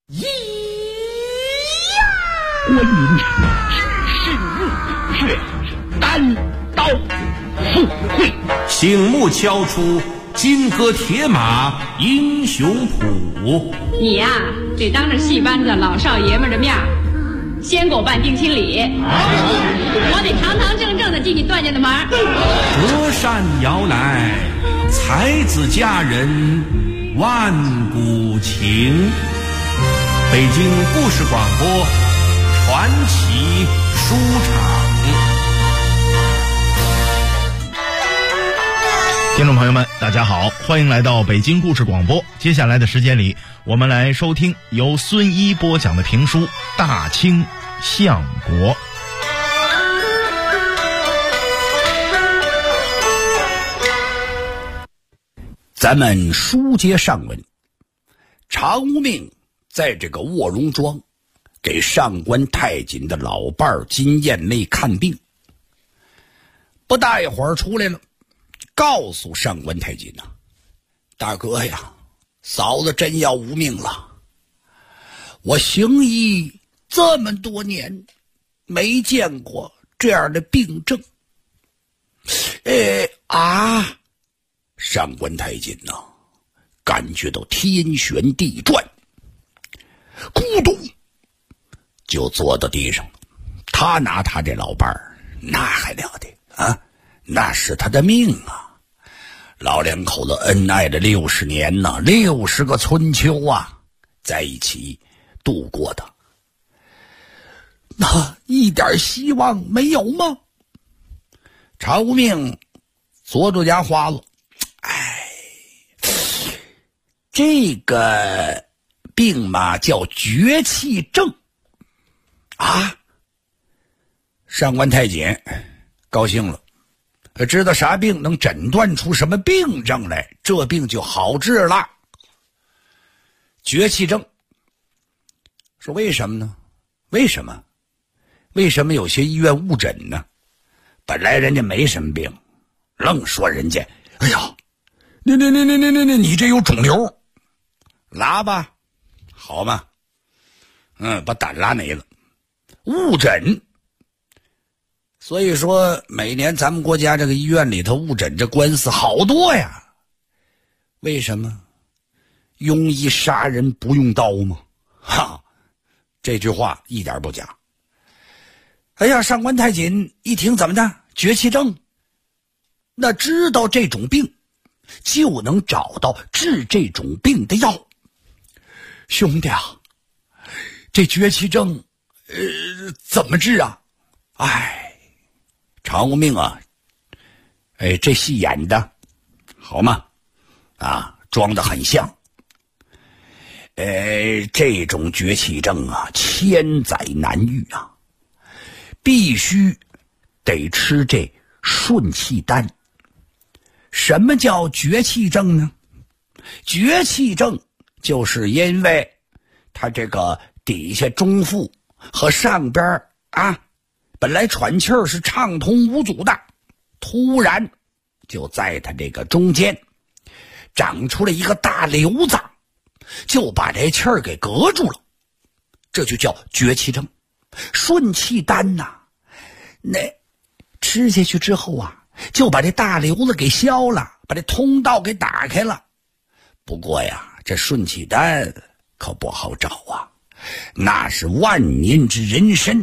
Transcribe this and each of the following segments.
咿呀！关云知世物，却单刀赴会。 醒目敲出金戈铁马英雄谱。 你呀，得当着戏班子老少爷们的面先给我办定亲礼，我得堂堂正正的进你段家的门。 折扇摇来，才子佳人万古情。北京故事广播传奇书场。 听众朋友们大家好，欢迎来到北京故事广播。接下来的时间里，我们来收听由孙一播讲的评书《大清相国》。 咱们书接上文，常无命在这个卧龙庄给上官太锦的老伴儿金燕妹看病，不大一会儿出来了，告诉上官太锦大哥呀，嫂子真要无命了。我行医这么多年，没见过这样的病症。上官太锦感觉到天旋地转，咕咚就坐到地上了。他拿他这老伴儿，那还了得啊？那是他的命啊！老两口子恩爱了60年，60个春秋在一起度过的，那一点希望没有吗？常无命左着家花子，这个病嘛叫绝气症上官太锦高兴了，知道啥病能诊断出什么病症来，这病就好治了。绝气症，说为什么呢？为什么有些医院误诊呢？本来人家没什么病，愣说人家哎呀，你这有肿瘤，拉吧，好嘛，把胆拉没了，误诊。所以说每年咱们国家这个医院里头误诊这官司好多呀。为什么？庸医杀人不用刀吗？这句话一点不假。哎呀，上官太锦一听怎么的，绝气症，那知道这种病就能找到治这种病的药。兄弟这绝气症怎么治啊？常无命这戏演的好吗？装得很像。这种绝气症千载难遇必须得吃这顺气丹。什么叫绝气症呢？绝气症就是因为他这个底下中腹和上边本来喘气儿是畅通无阻的，突然就在他这个中间长出了一个大瘤子，就把这气儿给隔住了，这就叫绝气症。顺气丹那吃下去之后就把这大瘤子给消了，把这通道给打开了。不过这顺气丹可不好找那是万年之人参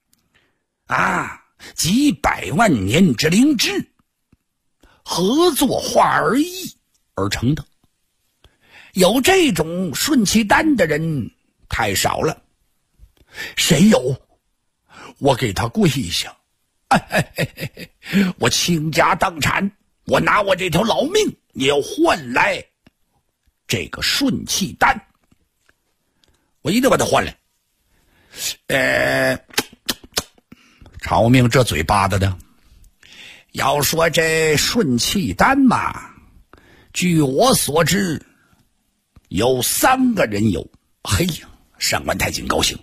几百万年之灵芝，合作化而异而成的。有这种顺气丹的人太少了，谁有我给他跪下，我倾家荡产，我拿我这条老命也要换来这个顺气丹，我一定把它换来。常无命这嘴巴子的，要说这顺气丹嘛，据我所知有3个人有。上官太锦高兴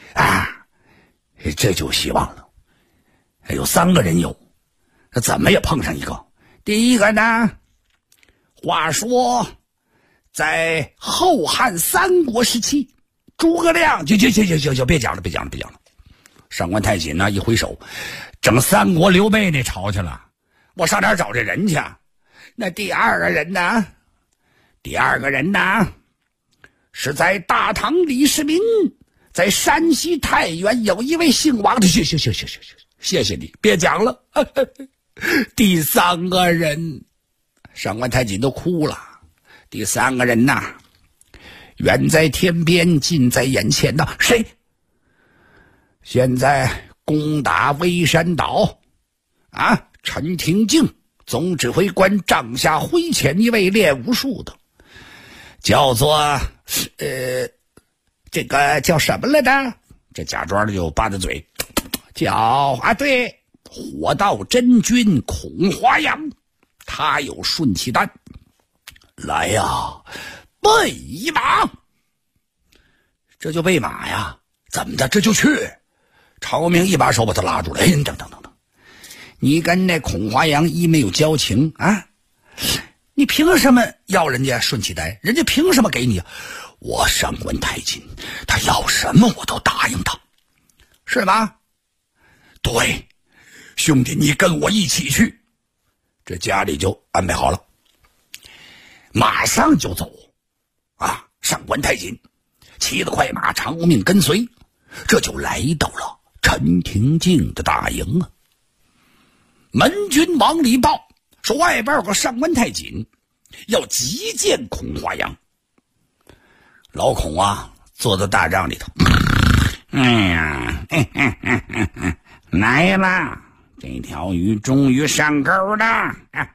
这就有希望了。有3个人有，怎么也碰上一个。第一个呢，话说在后汉三国时期， 诸葛亮，行，别讲了。上官太锦呢，一挥手，整三国刘备那朝去了。我上哪儿找这人去？那第二个人呢？是在大唐李世民，在山西太原有一位姓王的。行，谢谢你，别讲了。第三个人，上官太锦都哭了。第三个人呐，远在天边，近在眼前的谁？现在攻打微山岛啊，陈廷敬总指挥官帐下麾遣一位练武术的，叫做这个叫什么来着？这假装的就吧嗒嘴，叫对，火道真君孔华阳，他有顺气丹。来呀，备马！这就备马呀？怎么的？这就去？常无命一把手把他拉住了。等，你跟那孔华阳一没有交情啊？你凭什么要人家顺气丹？人家凭什么给你？我上官太锦，他要什么我都答应他，是吧？对，兄弟，你跟我一起去。这家里就安排好了，马上就走啊！上官太锦骑着快马，常无命跟随，这就来到了陈廷敬的大营啊。门军往里报说，外边有个上官太锦要急见孔华阳。老孔啊，坐在大帐里头，来了，这条鱼终于上钩了。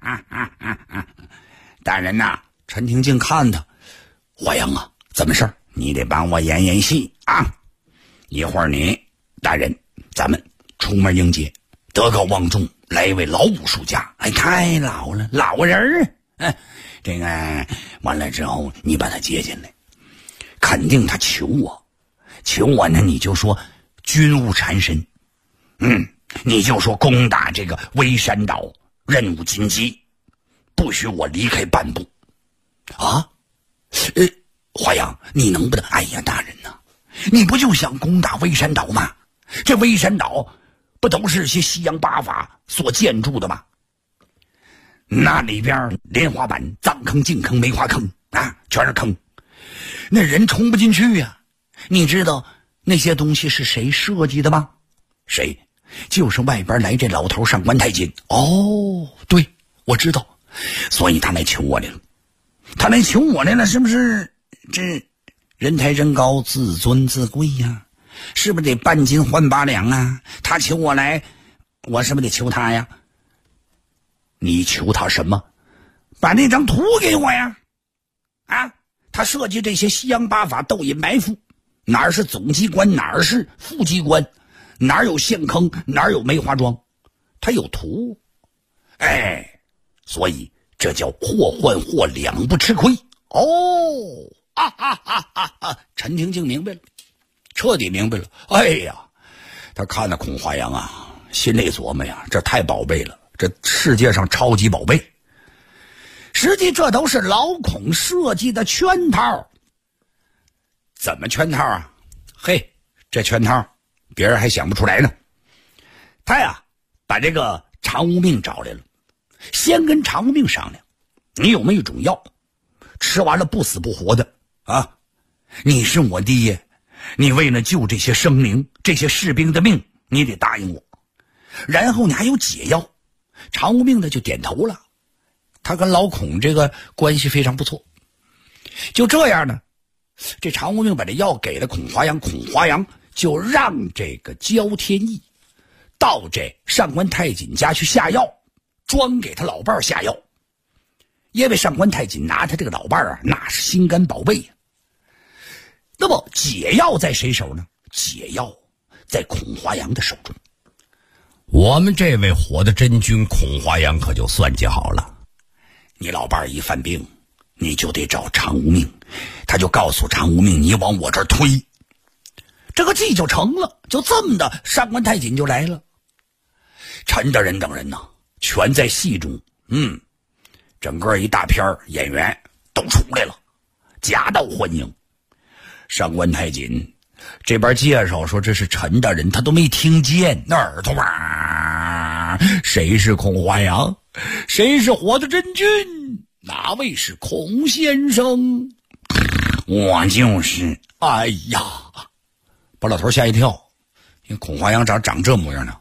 大人呐，陈廷敬看他，华阳啊，怎么事？你得帮我演演戏啊！一会儿你大人，咱们出门迎接，德高望重，来一位老武术家。太老了，老人这个完了之后，你把他接进来，肯定他求我呢，你就说军务缠身，你就说攻打这个微山岛任务紧急，不许我离开半步啊！华阳，你能不能？哎呀，大人呐，你不就想攻打微山岛吗？这微山岛不都是些西洋八法所建筑的吗？那里边莲花板、藏坑、净坑、梅花坑啊，全是坑，那人冲不进去呀。你知道那些东西是谁设计的吗？谁？就是外边来这老头上官太锦。哦，对，我知道，所以他来求我来了，是不是？这人抬人高，自尊自贵呀，是不是得半斤换8两啊？他求我来，我是不是得求他呀？你求他什么？把那张图给我呀！啊，他设计这些西洋八法，斗隐埋伏，哪儿是总机关，哪儿是副机关，哪儿有陷坑，哪儿有梅花桩，他有图。所以这叫或换或两不吃亏。陈廷敬明白了，彻底明白了。他看到孔华阳啊，心里琢磨呀，这太宝贝了，这世界上超级宝贝。实际这都是老孔设计的圈套。怎么圈套啊？这圈套别人还想不出来呢。他呀把这个常无命找来了，先跟常无命商量，你有没有一种药，吃完了不死不活的啊？你是我爹，你为了救这些生灵，这些士兵的命，你得答应我。然后你还有解药。常无命的就点头了，他跟老孔这个关系非常不错。就这样呢，这常无命把这药给了孔华阳，孔华阳就让这个焦天意到这上官太锦家去下药，专给他老伴下药。因为上官太锦拿他这个老伴啊，那是心肝宝贝呀。那么解药在谁手呢？解药在孔华阳的手中。我们这位火的真君孔华阳可就算计好了，你老伴一犯病，你就得找常无命，他就告诉常无命，你往我这儿推，这个计就成了。就这么的，上官太锦就来了。陈大人等人呢，全在戏中，整个一大片演员都出来了，夹道欢迎。 上官太紧这边介绍说这是陈大人，他都没听见，那耳朵吧，谁是孔华阳，谁是火的真君，哪位是孔先生？我就是。哎呀，把老头吓一跳，因为孔华阳长这模样呢。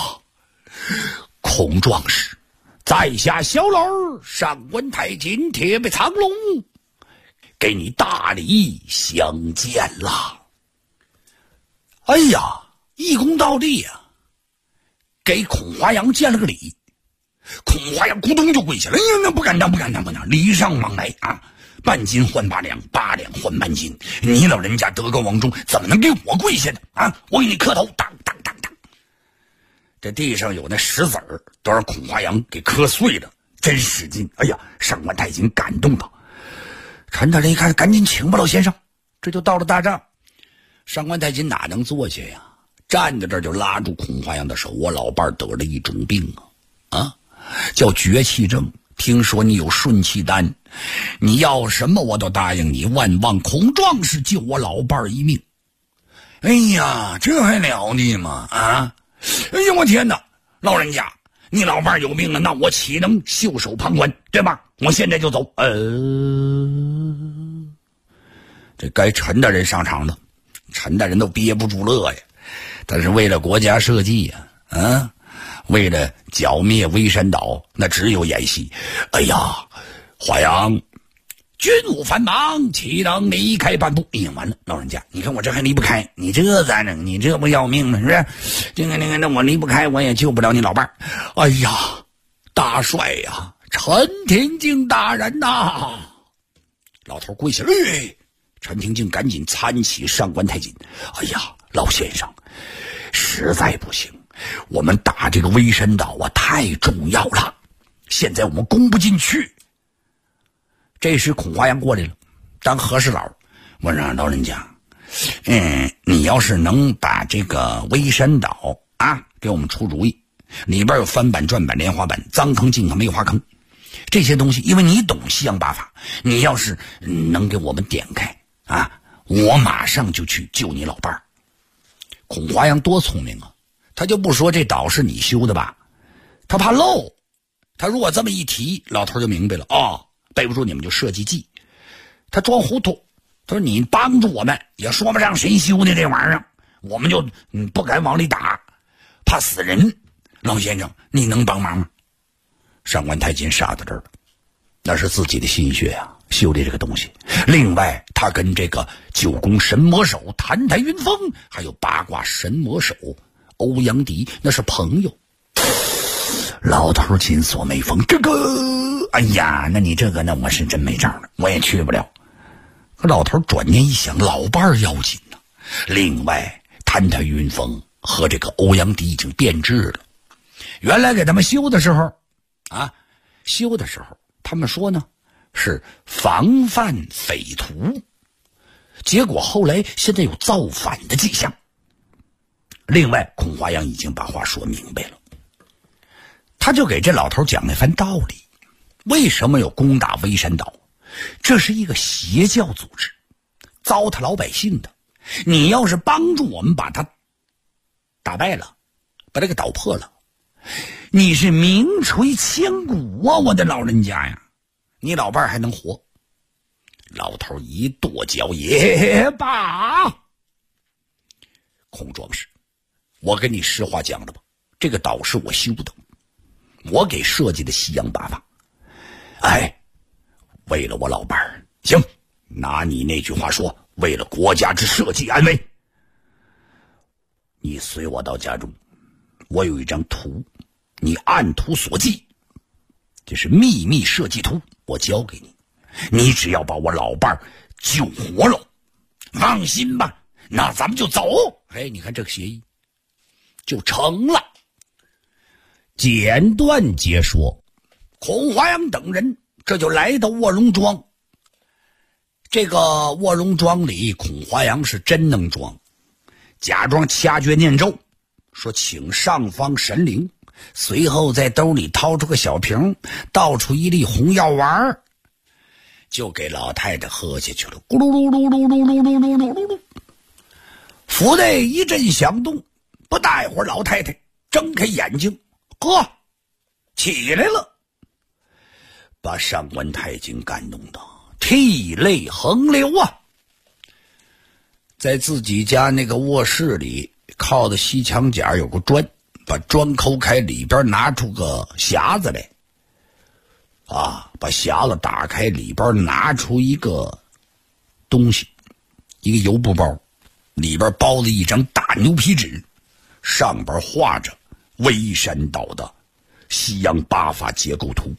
孔壮士，在下小老上官太紧铁背苍龙，给你大礼相见了。哎呀，一躬到地呀，给孔华阳见了个礼。孔华阳咕咚就跪下了，哎呀，那不敢当，礼尚往来啊！半斤换8两，8两换半斤，你老人家德高望重，怎么能给我跪下呢？啊！我给你磕头，当当当当。这地上有那石子儿，都让孔华阳给磕碎了，真使劲！哎呀，上官太紧感动他。陈大人一看，赶紧请吧，老先生。这就到了大帐，上官太紧哪能坐下呀？站在这儿就拉住孔华阳的手，我老伴得了一种病啊，叫绝气症。听说你有顺气丹，你要什么我都答应你，万望孔壮士救我老伴一命。哎呀，这还了得吗？啊！哎呀，我天哪！老人家，你老伴有病了，那我岂能袖手旁观，对吧？我现在就走。这该陈大人上场了，陈大人都憋不住乐呀。但是为了国家社稷呀，为了剿灭微山岛，那只有演戏。哎呀，华阳，军务繁忙，岂能离开半步？哎呀，完了，老人家，你看我这还离不开，你这咋整？你这不要命吗？是不是？那我离不开，我也救不了你老伴儿。哎呀，大帅呀，陈廷敬大人呐！老头跪下了，陈廷敬赶紧搀起上官太紧。哎呀，老先生，实在不行。我们打这个微山岛啊，太重要了，现在我们攻不进去。这时孔华阳过来了，当和事佬，我让老人家，你要是能把这个微山岛啊给我们出主意，里边有翻版、转版、莲花版，脏坑、净坑、梅花坑，这些东西，因为你懂西洋八法，你要是能给我们点开啊，我马上就去救你老伴儿。孔华阳多聪明啊！他就不说这岛是你修的吧，他怕漏。他如果这么一提，老头就明白了背不住你们就设计计。他装糊涂，他说你帮助我们也说不上谁修的这玩意儿，我们就不敢往里打，怕死人。老先生，你能帮忙吗？上官太紧傻在这儿了，那是自己的心血啊，修的这个东西。另外他跟这个九宫神魔手谭台云峰，还有八卦神魔手欧阳迪，那是朋友。老头紧锁眉峰，这个哎呀，那你这个那我是真没账了，我也去不了。可老头转念一想，老伴要紧呢。另外谭台云峰和这个欧阳迪已经变质了，原来给他们修的时候他们说呢是防范匪徒，结果后来现在有造反的迹象。另外孔华阳已经把话说明白了，他就给这老头讲那番道理。为什么有攻打微山岛？这是一个邪教组织，糟蹋老百姓的。你要是帮助我们把他打败了，把这个岛破了，你是名垂千古啊，我的老人家呀，你老伴还能活。老头一跺脚，也罢。孔壮士，我跟你实话讲了吧，这个岛是我修的，我给设计的西洋八法。为了我老伴儿，行，拿你那句话说，为了国家之社稷安危，你随我到家中，我有一张图，你按图索骥，这是秘密设计图，我交给你，你只要把我老伴儿救活了，放心吧，那咱们就走。你看这个协议就成了。简短截说，孔华阳等人这就来到卧龙庄。这个卧龙庄里，孔华阳是真能装，假装掐诀念咒，说请上方神灵，随后在兜里掏出个小瓶，倒出一粒红药丸。 就给老太太喝下去了。咕噜噜噜噜噜噜噜噜噜噜噜，府内一阵响动，不大一会儿，老太太睁开眼睛，呵，起来了，把上官太监感动的涕泪横流啊！在自己家那个卧室里，靠的西墙角有个砖，把砖抠开，里边拿出个匣子来，把匣子打开，里边拿出一个东西，一个油布包，里边包了一张大牛皮纸，上边画着微山岛的西洋八法结构图。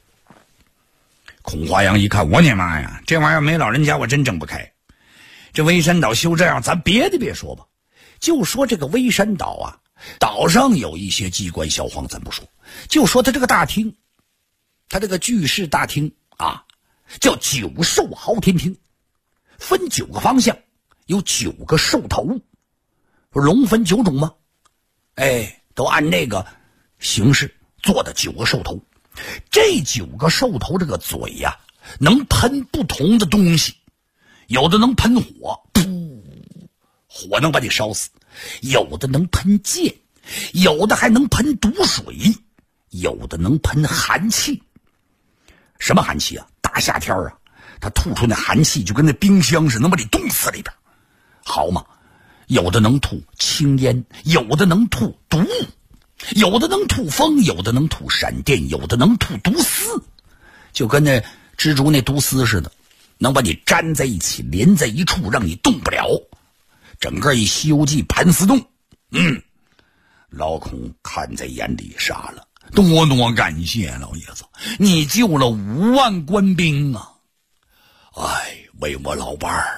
孔华阳一看，我的妈呀，这玩意儿没老人家我真睁不开。这微山岛修这样，咱别的别说吧，就说这个微山岛啊，岛上有一些机关销荒咱不说，就说他这个大厅，他这个巨室大厅啊，叫九兽昊天厅，分9个方向，有9个兽头，龙分9种吗？都按那个形式做的9个兽头。这9个兽头这个嘴呀，能喷不同的东西，有的能喷火，噗，火能把你烧死；有的能喷剑，有的还能喷毒水，有的能喷寒气。什么寒气啊？大夏天啊，它吐出那寒气就跟那冰箱似的，能把你冻死里边，好嘛？有的能吐青烟，有的能吐毒物，有的能吐风，有的能吐闪电，有的能吐毒丝，就跟那蜘蛛那毒丝似的，能把你粘在一起，连在一处，让你动不了。整个一《西游记》盘丝洞，老孔看在眼里，傻了，多多感谢老爷子，你救了5万官兵啊！为我老伴儿。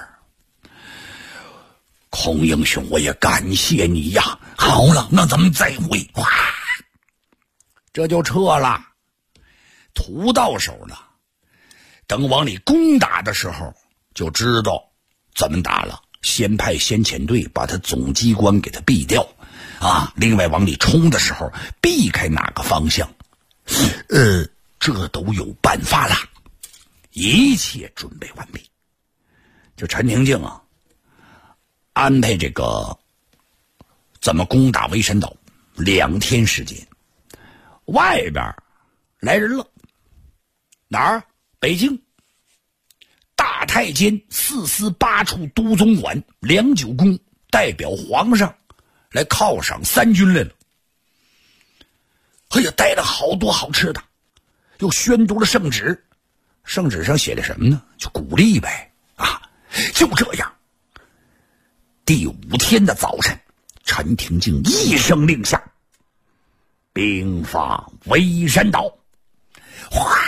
孔英雄，我也感谢你呀。好了，那咱们再会。哇，这就撤了，图到手了。等往里攻打的时候，就知道怎么打了。先派先遣队把他总机关给他避掉啊！另外往里冲的时候，避开哪个方向？这都有办法了。一切准备完毕，就陈廷敬啊，安排这个怎么攻打微山岛，2天时间。外边来人了，哪儿？北京大太监4司8处都总管梁九公代表皇上来犒赏3军来了。带了好多好吃的，又宣读了圣旨。圣旨上写的什么呢？就鼓励呗啊！就这样，第5天的早晨，陈廷敬一声令下，兵发微山岛。哗！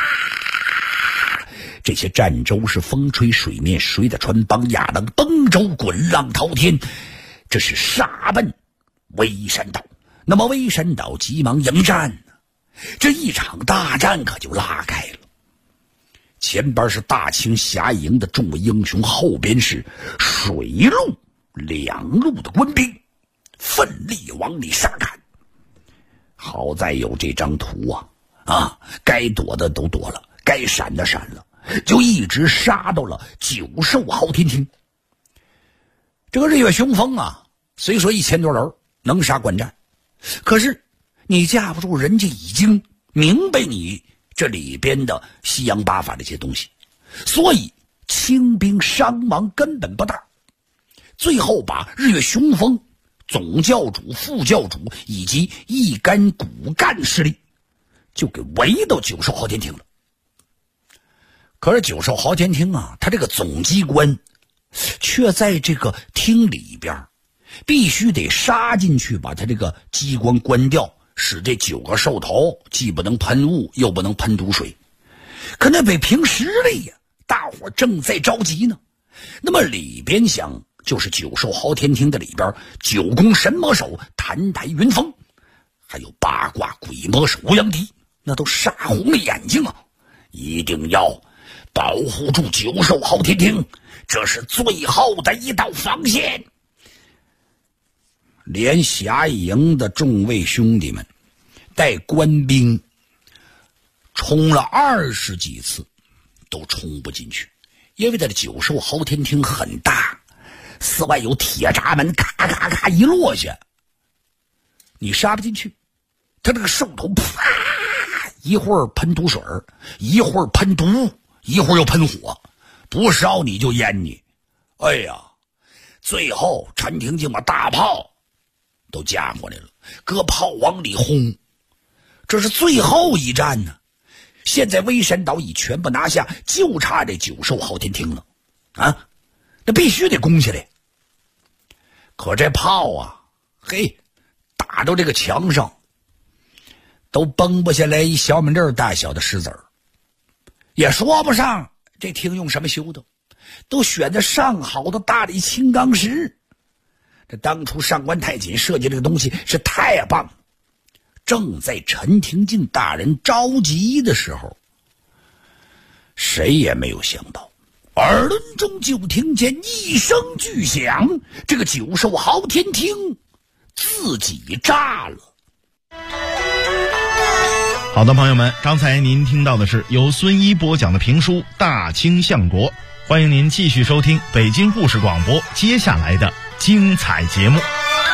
这些战舟是风吹水面，谁的船帮亚当登舟，滚浪滔天，这是杀奔微山岛。那么微山岛急忙迎战，这一场大战可就拉开了。前边是大清侠营的众位英雄，后边是水陆2路的官兵，奋力往里杀赶。好在有这张图啊，该躲的都躲了，该闪的闪了，就一直杀到了九兽昊天厅。这个日月雄风啊，虽说1000多人能杀惯战，可是你架不住人家已经明白你这里边的西洋八法这些东西，所以清兵伤亡根本不大。最后把日月雄风总教主、副教主以及一干骨干势力就给围到九兽昊天厅了。可是九兽昊天厅啊，他这个总机关却在这个厅里边，必须得杀进去，把他这个机关关掉，使这9个兽头既不能喷雾，又不能喷毒水。可那北平实力呀，大伙正在着急呢。那么里边想，就是九兽昊天厅的里边，9宫神魔手谭台云峰，还有8卦鬼魔手欧阳迪，那都杀红了眼睛啊！一定要保护住九兽昊天厅，这是最后的一道防线。连侠营的众位兄弟们带官兵冲了20几次， 都冲不进去，因为它的九兽昊天厅很大，四外有铁闸门，咔咔咔一落下，你杀不进去。他这个兽头啪，一会儿喷毒水，一会儿喷毒，一会儿又喷火，不烧你就淹你。哎呀，最后陈廷敬把大炮都架过来了，搁炮往里轰，这是最后一战呢。现在威山岛已全部拿下，就差这九兽昊天厅了啊！那必须得攻下来。可这炮啊，嘿，打到这个墙上都崩不下来一小米粒大小的石子儿，也说不上这厅用什么修的，都选的上好的大理青钢石。这当初上官太监设计这个东西是太棒了。正在陈廷敬大人着急的时候，谁也没有想到，耳轮中就听见一声巨响，这个九兽昊天厅自己炸了。 好的，朋友们，刚才您听到的是由孙一播讲的评书《大清相国》，欢迎您继续收听北京故事广播接下来的精彩节目。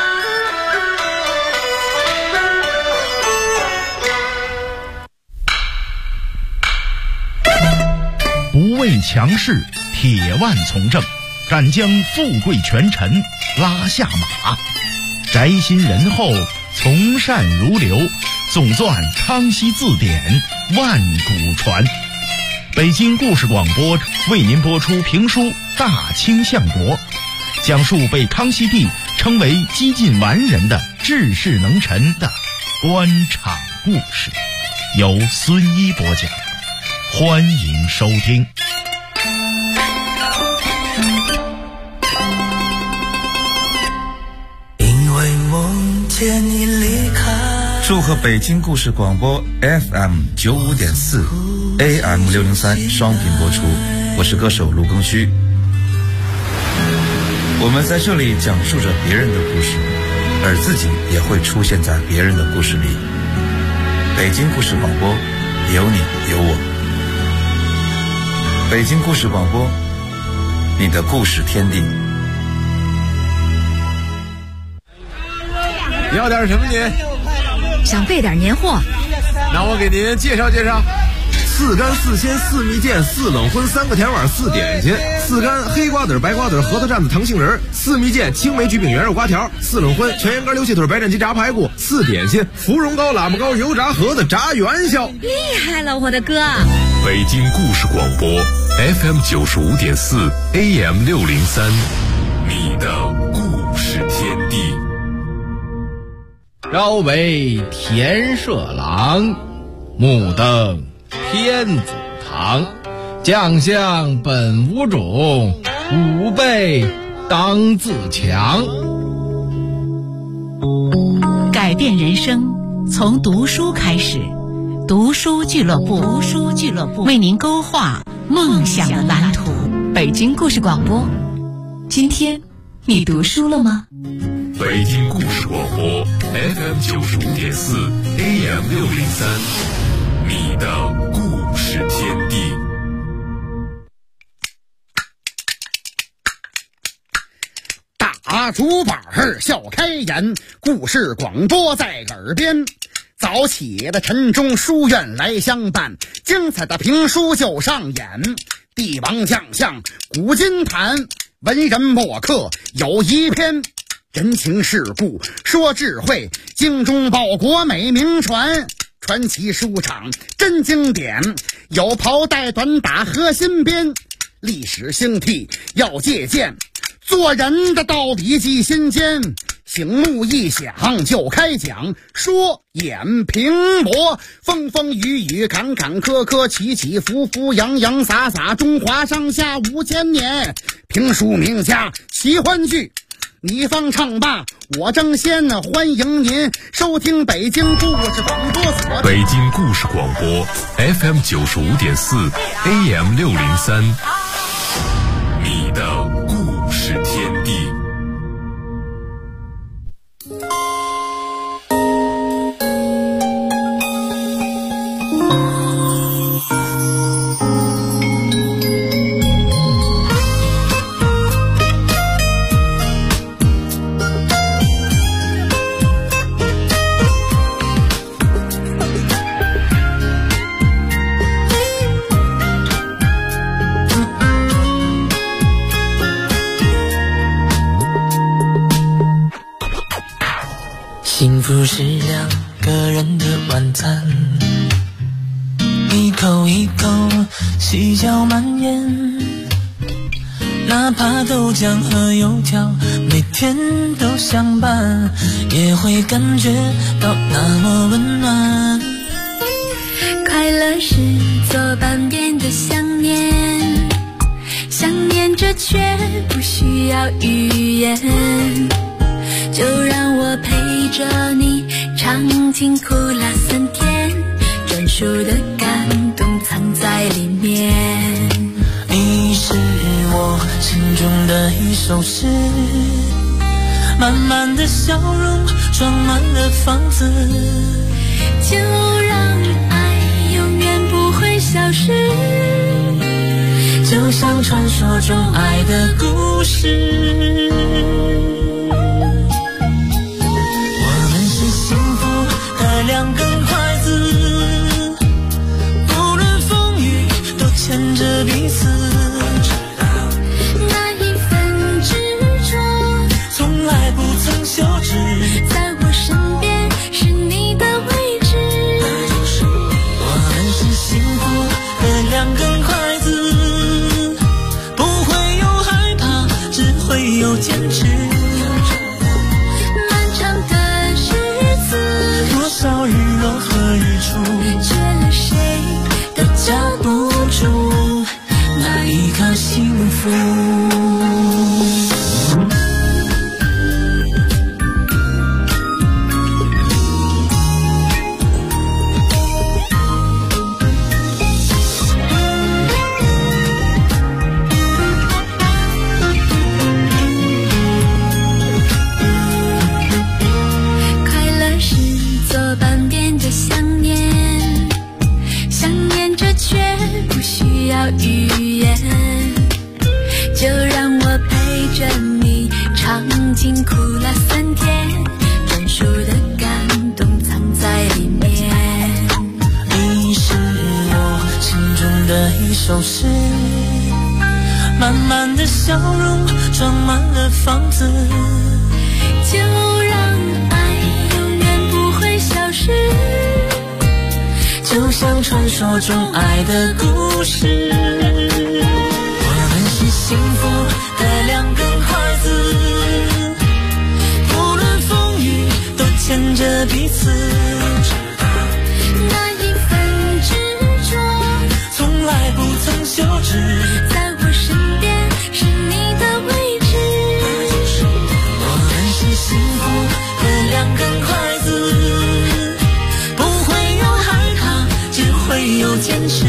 不畏强势，铁腕从政，敢将富贵权臣拉下马，宅心仁厚，从善如流，总纂康熙字典，万古传。北京故事广播为您播出评书《大清相国》，讲述被康熙帝称为几近完人的治世能臣的官场故事，由孙一播讲，欢迎收听。 因为梦见你离开， 祝贺北京故事广播 FM 95.4 AM 603双频播出，我是歌手卢庚戌。我们在这里讲述着别人的故事，而自己也会出现在别人的故事里。北京故事广播，有你有我。北京故事广播，你的故事天地。 要点什么您？ 想备点年货。 那我给您介绍介绍。4干4鲜4蜜饯4冷荤3个甜碗4点心，4干黑瓜子白瓜子核桃蘸子糖杏仁，4蜜饯青梅焗饼圆肉瓜条，4冷荤全羊肝溜蟹腿白斩鸡炸排骨，4点心芙蓉糕喇嘛糕油炸盒子炸元宵。 厉害了，我的哥！ 北京故事广播 FM 95.4 AM 603，你的故事天地。 朝为田舍郎，暮登天子堂。将相本无种，吾辈当自强。 改变人生从读书开始，读书俱乐部为您勾画梦想的蓝图。 北京故事广播，今天你读书了吗？ 北京故事广播 FM 95.4 AM 603，你的故事天地。 大竹板笑开颜，故事广播在耳边。早起的晨钟书院来相伴，精彩的评书就上演。帝王将相古今谈，文人墨客有一篇。人情世故说智慧，精忠报国美名传。传奇书场真经典，有袍带短打和新编。历史兴替要借鉴，做人的道理记心间。醒目一响就开讲，说演评驳，风风雨雨坎坎坷坷，起起伏伏洋洋洒洒，中华上下5000年。评书名家奇欢聚，你方唱罢我争先，欢迎您收听北京故事广播所。 北京故事广播 FM 95.4 AM 603，你的故事天地。 幸福是两个人的晚餐，一口一口细嚼慢咽，哪怕豆浆和油条每天都相伴，也会感觉到那么温暖。 快乐是左半边的想念，想念着却不需要语言，就让我陪着你尝尽苦辣酸甜，专属的感动藏在里面。 你是我心中的一首诗，满满的笑容装满了房子， 就让爱永远不会消失， 就像传说中爱的故事。我们是幸福的两根筷子，不论风雨都牵着彼此， 那一份执着从来不曾休止， 在我身边是你的位置。 我们是幸福的两根筷子，不会有害怕，只会有坚持。 漫长的日子， 多少日落和日出， 缺了谁都夹不住那一颗幸福。 快乐是左半边的想念，想念着却不需要语言，就让我陪着你尝尽苦辣酸甜，专属的感动藏在里面。 你是我心中的一首诗，满满的笑容装满了房子， 就让爱永远不会消失， 就像传说中爱的故事。我们是幸福的两根筷子，不论风雨都牵着彼此， 那一份执着从来不曾休止， 在我身边是你的位置。 我们是幸福的两根筷子，不会有害怕，只会有坚持。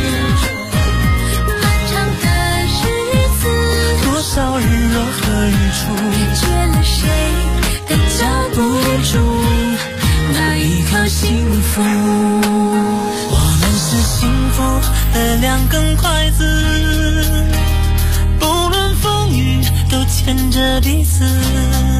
漫长的日子， 多少日落和日出， 缺了谁都夹不住那一颗幸福。我们是幸福的两根筷子，不论风雨都牵着彼此。